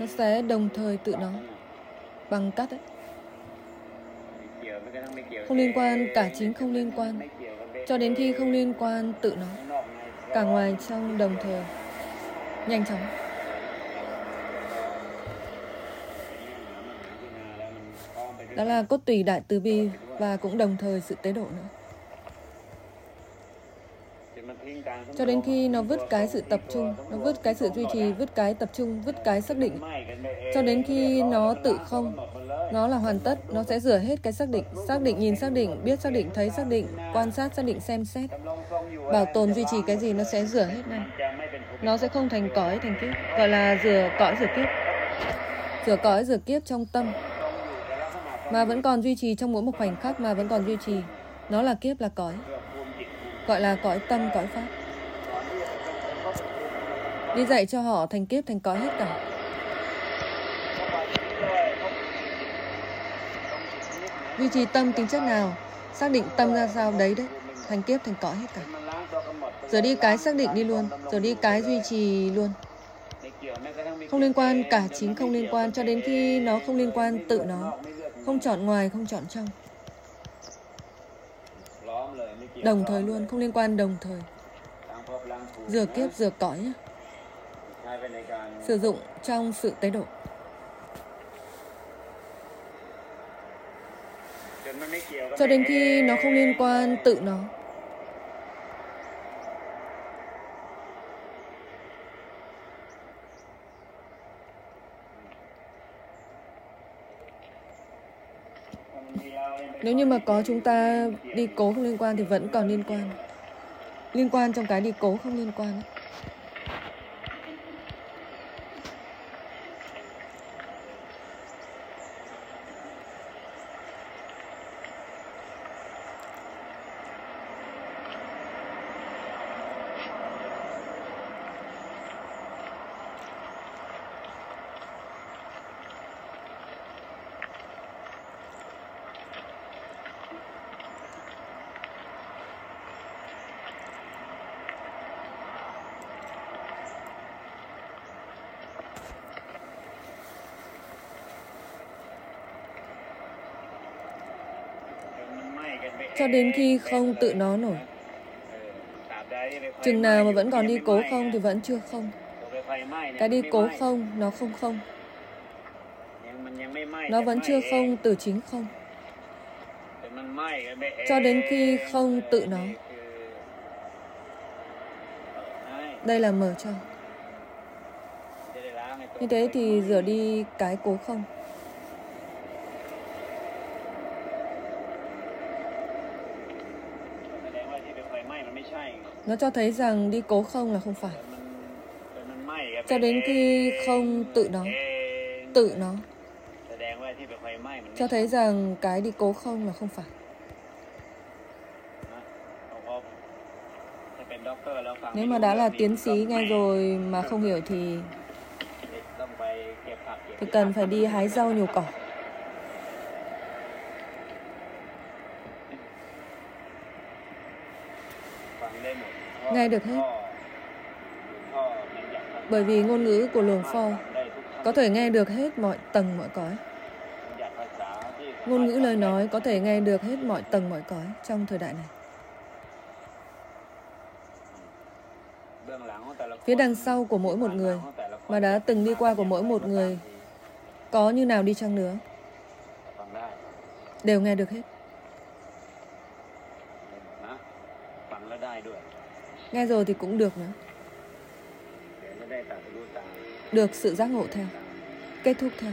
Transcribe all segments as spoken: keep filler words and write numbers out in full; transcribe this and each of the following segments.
nó sẽ đồng thời tự nó bằng cắt ấy. Không liên quan, cả chính không liên quan, cho đến khi không liên quan tự nó, cả ngoài trong đồng thời, nhanh chóng. Đó là cốt tủy đại từ bi và cũng đồng thời sự tế độ nữa. Cho đến khi nó vứt cái sự tập trung, nó vứt cái sự duy trì, vứt cái tập trung, vứt cái xác định. Cho đến khi nó tự không, nó là hoàn tất, nó sẽ rửa hết cái xác định. Xác định, nhìn xác định, biết xác định, thấy xác định, quan sát xác định, xem xét, bảo tồn, duy trì cái gì, nó sẽ rửa hết này. Nó sẽ không thành cõi, thành kiếp. Gọi là rửa cõi, rửa kiếp. Rửa cõi, rửa kiếp trong tâm. Mà vẫn còn duy trì trong mỗi một khoảnh khắc, mà vẫn còn duy trì. Nó là kiếp, là cõi. Gọi là cõi tâm, cõi pháp. Đi dạy cho họ thành kiếp, thành cõi hết cả. Duy trì tâm tính chất nào, xác định tâm ra sao đấy đấy, thành kiếp, thành cõi hết cả. Giờ đi cái xác định đi luôn, giờ đi cái duy trì luôn. Không liên quan, cả chính không liên quan, cho đến khi nó không liên quan tự nó, không chọn ngoài, không chọn trong. Đồng thời luôn, không liên quan đồng thời. Rửa kiếp, rửa cõi nhé. Sử dụng trong sự tế độ. Cho đến khi nó không liên quan tự nó. Nếu như mà có chúng ta đi cố không liên quan thì vẫn còn liên quan. Liên quan trong cái đi cố không liên quan. Cho đến khi không tự nó nổi. Chừng nào mà vẫn còn đi cố không thì vẫn chưa không. Cái đi cố không, nó không không. Nó vẫn chưa không từ chính không. Cho đến khi không tự nó. Đây là mở cho. Như thế thì rửa đi cái cố không. Nó cho thấy rằng đi cố không là không phải. Cho đến khi không tự nó, tự nó, cho thấy rằng cái đi cố không là không phải. Nếu mà đã là tiến sĩ nghe rồi mà không hiểu thì thì cần phải đi hái rau nhổ cỏ. Nghe được hết. Bởi vì ngôn ngữ của Luồng Pho có thể nghe được hết mọi tầng mọi cõi. Ngôn ngữ lời nói có thể nghe được hết mọi tầng mọi cõi trong thời đại này. Phía đằng sau của mỗi một người mà đã từng đi qua của mỗi một người, có như nào đi chăng nữa, đều nghe được hết. Nghe rồi thì cũng được nữa. Được sự giác ngộ theo. Kết thúc theo.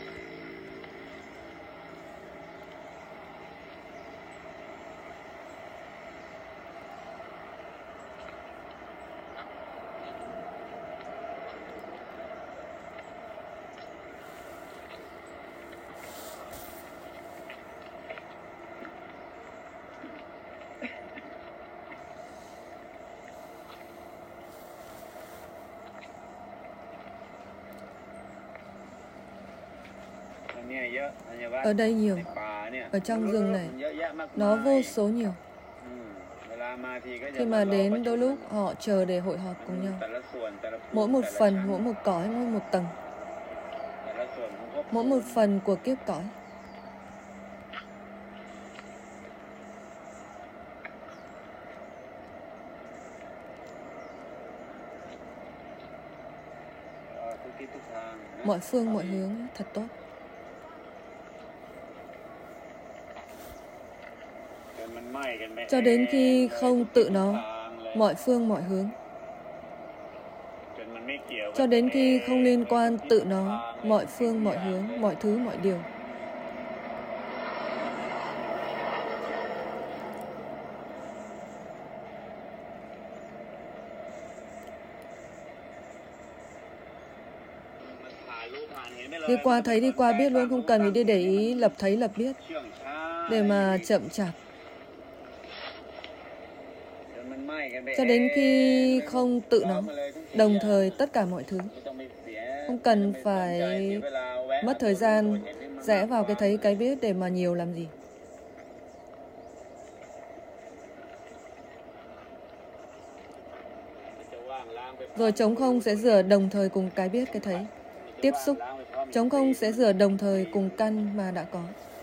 Ở đây nhiều. Ở trong rừng này nó vô số nhiều. Khi mà đến đôi lúc họ chờ để hội họp cùng nhau. Mỗi một phần, mỗi một cõi, mỗi một tầng. mỗi một phần của kiếp cõi. Mọi phương mọi hướng thật tốt. Cho đến khi không tự nó, mọi phương mọi hướng. Cho đến khi không liên quan tự nó, mọi phương mọi hướng, mọi thứ mọi điều. Đi qua thấy, đi qua biết luôn, không cần phải đi để ý lập thấy lập biết để mà chậm chạp. Cho đến khi không tự nó, đồng thời tất cả mọi thứ. Không cần phải mất thời gian rẽ vào cái thấy cái biết để mà nhiều làm gì. Rồi trống không sẽ rửa đồng thời cùng cái biết cái thấy. Tiếp xúc, trống không sẽ rửa đồng thời cùng căn mà đã có.